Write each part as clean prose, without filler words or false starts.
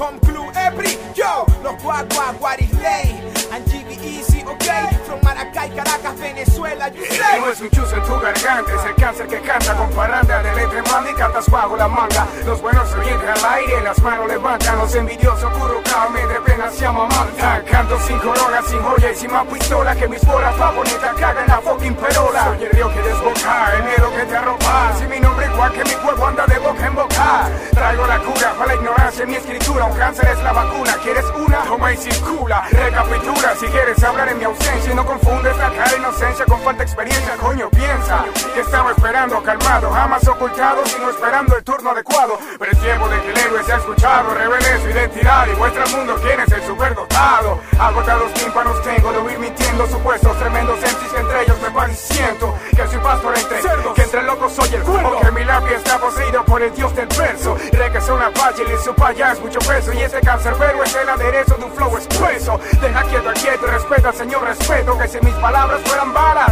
Home Club, Every, yo, los Guagua, What is Lay, and GB Easy, ok, from Maracay, Caracas, Venezuela, you say. No es un chuzo en tu garganta, es el cáncer que canta con parranda de letra en manda y cantas bajo la manga. Los buenos se vienen al aire, las manos levantan, los envidiosos currucados me trepen hacia mamanta. Canto sin corona, sin joya y sin más pistola que mis bolas favoritas cagan la fucking perola. Soy el río que desboca, el miedo que te arropa. Si mi nombre igual que mi cuerpo anda de boca en boca. Traigo la cura para la ignorancia en mi escritura. Un cáncer es la vacuna, ¿quieres una? Toma y circula, recapitula. Si quieres hablar en mi ausencia y no confundes la cara de inocencia con falta de experiencia, coño piensa que estaba esperando calmado, jamás ocultado, sino esperando el turno adecuado. Pero es tiempo de que el héroe sea escuchado, revele su identidad y muestra al mundo quién es el superdotado. Agotados tímpanos tengo de huir mintiendo supuestos tremendos MCs que entre ellos me pareciendo que soy pastor entre cerdos, que entre locos soy el cuervo, que mi lápiz está poseído por el dios del verso. Re que son fácil y su paya es mucho peso, y ese cancerbero es el aderezo de un flow expreso. Deja quieto al quieto y respeta al señor respeto, que si mis palabras fueran balas,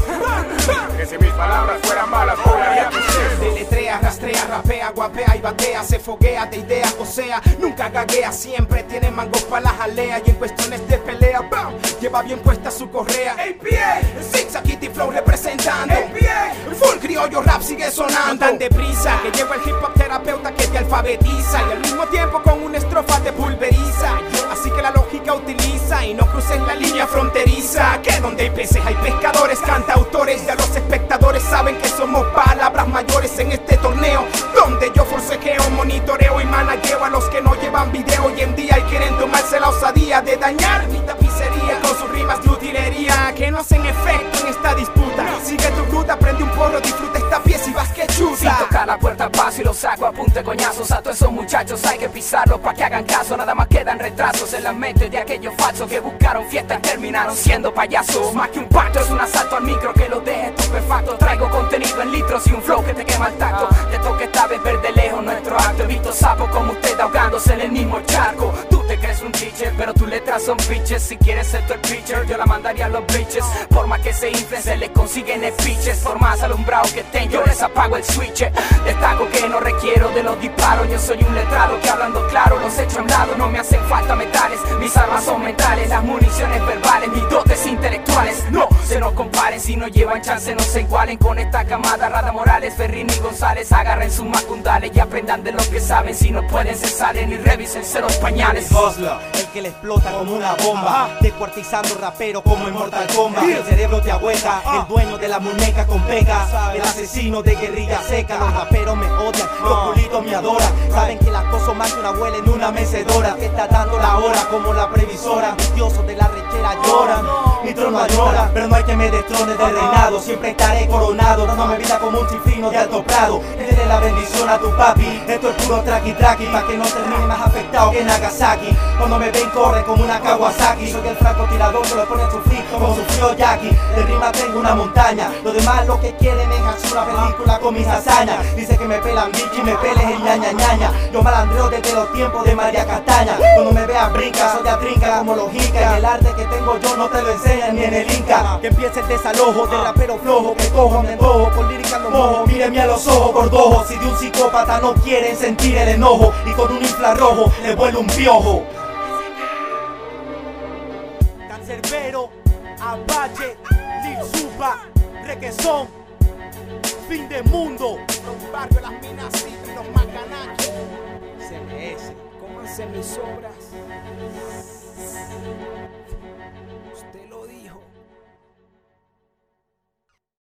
que si mis palabras fueran balas, volaría tu cielo. Deletrea, rastrea, rapea, guapea y batea, se foguea de ideas, o sea, nunca gaguea, siempre tiene mangos para la jalea, y en cuestiones de pelea, ¡bam!, lleva bien puesta su correa. APA, Zigzag Kitty Flow representando, APA, full criollo rap sigue sonando. Tan deprisa que lleva el hip hop terapeuta que te alfabetiza, y al mismo tiempo con una estrofa te pulveriza. Así que la lógica utiliza y no cruces la línea fronteriza, que donde hay peces hay pescadores, cantautores, ya los espectadores saben que somos palabras mayores en este torneo, donde yo forcejeo, monitoreo y managueo a los que no llevan video hoy en día y quieren tomarse la osadía de dañar mi tapicería con sus rimas de utilería que no hacen efecto en esta disputa. Sigue tu ruta, prende un porro, disfruta esta pieza y vas que chuta. Si toca la puerta al paso y lo saco a punta de coñazos, a todos esos muchachos hay que pisarlos pa' que hagan caso. Nada más quedan retrasos en la mente de aquellos falsos que buscaron fiesta y terminaron siendo payasos. Más que un pacto es un asalto al micro que lo deje estupefacto. Traigo contenido en litros y un flow que te quema el tacto. Te toca esta vez ver de lejos nuestro acto. He visto sapos como usted ahogándose en el mismo charco. Tú te crees un teacher, pero tus letras son bitches. Si quieres ser tú el pitcher, yo la mandaría a los bitches. Por más que se inflen, se les consiguen pitches. Por más alumbrado que estén, yo les apago el switch. Destaco que no requiero de los disparos. Yo soy un letrado que hablando claro los echo a un lado. No me hacen falta metales, mis armas son mentales. Las municiones verbales, mis dotes intelectuales no se nos comparen. Si no llevan chance no se igualen con esta camada. Rada Morales, Ferrini y González, agarren sus macundales y aprendan de lo que saben. Si no pueden se salen y revísense los pañales. Hustler, el que le explota como una bomba, descuartizando rapero como en Mortal Kombat. El cerebro te ahueca, el dueño de la muñeca con pecas, el asesino de guerrilla seca. Los raperos me odian, los culitos me adoran. Saben que las cosas más que una abuela en una mecedora, que está dando la hora como la previsora. Los dioses de la rechera lloran, mi trono añora, pero no hay que me destrone del reinado. Siempre estaré coronado, dándome vida como un cifrino de alto prado. Dile la bendición a tu papi, esto es puro traqui traqui, pa' que no termine más afectado que Nagasaki. Cuando me ven corre como una Kawasaki, soy el francotirador que lo pone a sufrir como sufrió Jackie. De rima tengo una montaña, los demás lo que quieren es hacer una película con mis hazañas. Dice que me pelan bichi y me peles el ñaña ñaña. Yo malandreo desde los tiempos de María Castaña. Cuando me veas brinca, soy de trinca como los incas. El arte que tengo yo no te lo enseñan ni en el Inca. Que empiece el desalojo del rapero flojo, que cojo, me cojo, con lírica no mojo. Mírenme a los ojos gordojo, si de un psicópata no quieren sentir el enojo, y con un infrarrojo le vuelve un piojo. Cancerbero, Apache, Lil Supa, Requesón, fin de mundo. Los barrios, las minas, y los macanaki. CMS, cómanse mis obras.